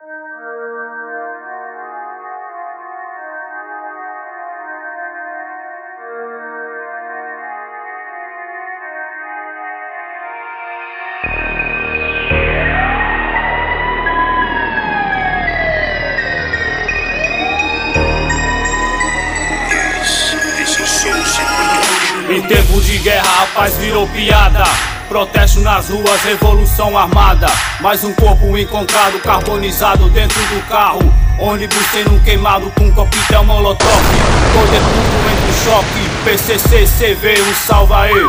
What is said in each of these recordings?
Em tempo de guerra a paz virou piada. Protesto nas ruas, revolução armada. Mais um corpo encontrado, carbonizado dentro do carro. Ônibus sendo queimado com coquetel molotov. Poder público entre choque, PCC, CV, um salva aí.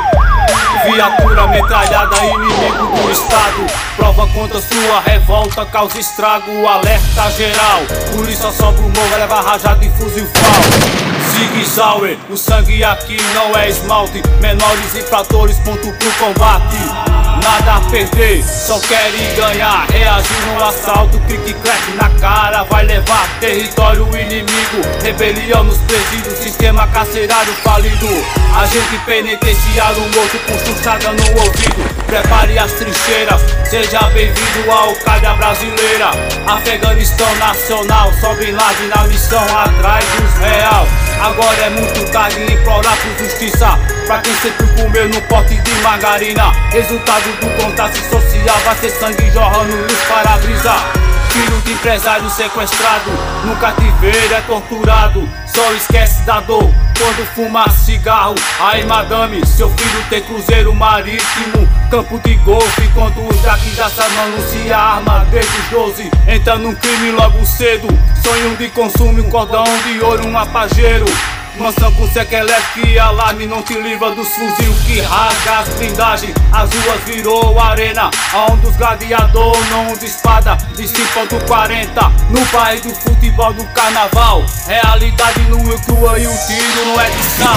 Viatura metralhada, inimigo do estado. Prova contra sua revolta, causa estrago, alerta geral. Polícia sobra o morro, leva rajada e fuzil FAL. Zig Zauer, o sangue aqui não é esmalte. Menores infratores, ponto pro combate. Nada a perder, só querem ganhar. Reagir no assalto, clique-clack na cara. Vai levar território inimigo. Rebelião nos presídios, sistema carcerário falido. Agente penitenciário morto com chuchada no ouvido. Prepare as trincheiras, seja bem-vindo à Al-Qaeda brasileira. Afeganistão nacional, sobe lá na missão atrás dos real. Agora é muito tarde implorar por justiça pra quem sempre comeu no pote de margarina. Resultado do contato social vai ser sangue jorrando nos para-brisa. Filho de empresário sequestrado, no cativeiro é torturado. Só esquece da dor quando fuma cigarro. Aí madame, seu filho tem cruzeiro marítimo, campo de golfe. Quando os daqui da Samano se arma desde os 12, entra num crime logo cedo. Sonho de consumo, um cordão de ouro, um apageiro. Mansão com cerca elétrica e alarme não te livra dos fuzil que rasga as blindagens. As ruas virou arena, aonde os gladiador não usa espada de 5.40. No país do futebol do carnaval, realidade nua e crua e o tiro não é de sal.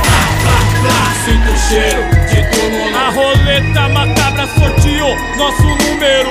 Sinto o cheiro de turno. A roleta macabra sorteou nosso número.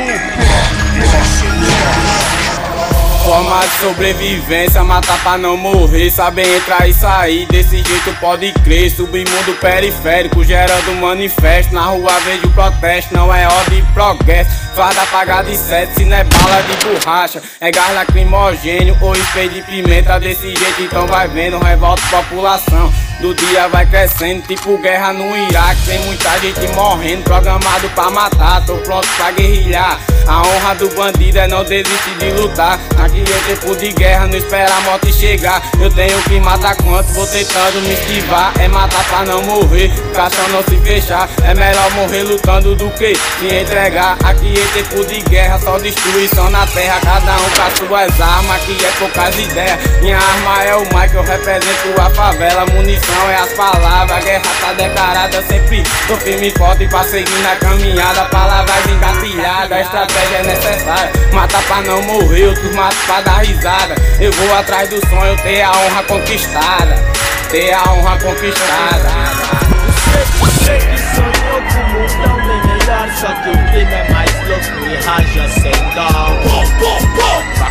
Forma de sobrevivência, matar pra não morrer. Saber entrar e sair, desse jeito pode crer. Submundo periférico, gerando manifesto. Na rua vejo protesto, não é ordem e progresso. Farda apagada de sete, se não é bala de borracha. É gás lacrimogênio ou spray de pimenta. Desse jeito então vai vendo, revolta população. Do dia vai crescendo, tipo guerra no Iraque. Tem muita gente morrendo, programado pra matar. Tô pronto pra guerrilhar. A honra do bandido é não desistir de lutar. Aqui é tempo de guerra, não espera a morte chegar. Eu tenho que matar quanto, vou tentando me esquivar. É matar pra não morrer, caixão não se fechar. É melhor morrer lutando do que se entregar. Aqui é tempo de guerra, só destruição na terra. Cada um com as suas armas, aqui é poucas ideias. Minha arma é o Mike, eu represento a favela. Munição é as palavras, a guerra tá declarada. Sempre tô firme e forte pra seguir na caminhada. Palavras engatilhadas, estratégia é necessária. Matar pra não morrer, outros matam pra dar risada. Eu vou atrás do sonho, ter a honra conquistada. Ter a honra conquistada. Sei que sonhou com um mundo bem melhor, só que o clima é mais louco e raja sem dó.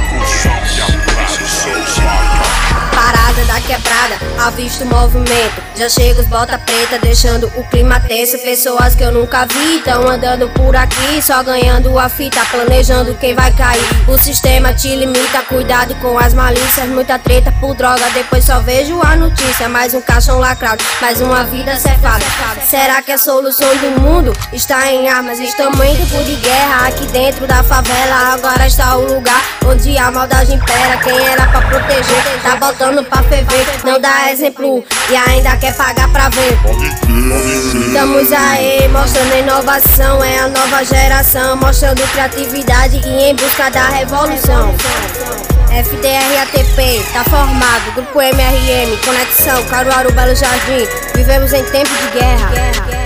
Parada da quebrada, avisto o movimento. Já chega os bota preta, deixando o clima tenso. Pessoas que eu nunca vi, tão andando por aqui, só ganhando a fita, planejando quem vai cair. O sistema te limita, cuidado com as malícias. Muita treta por droga, depois só vejo a notícia. Mais um caixão lacrado, mais uma vida cefada. Será que a solução do mundo está em armas? Estamos em tempo de guerra, aqui dentro da favela. Agora está o lugar onde a maldade impera. Quem era pra proteger, tá voltando pra ferver. Não dá exemplo e ainda quer pagar pra ver. Estamos aí mostrando inovação, é a nova geração, mostrando criatividade e em busca da revolução. FDRATP, tá formado, Grupo MRM, Conexão, Caruaru, Belo Jardim. Vivemos em tempo de guerra.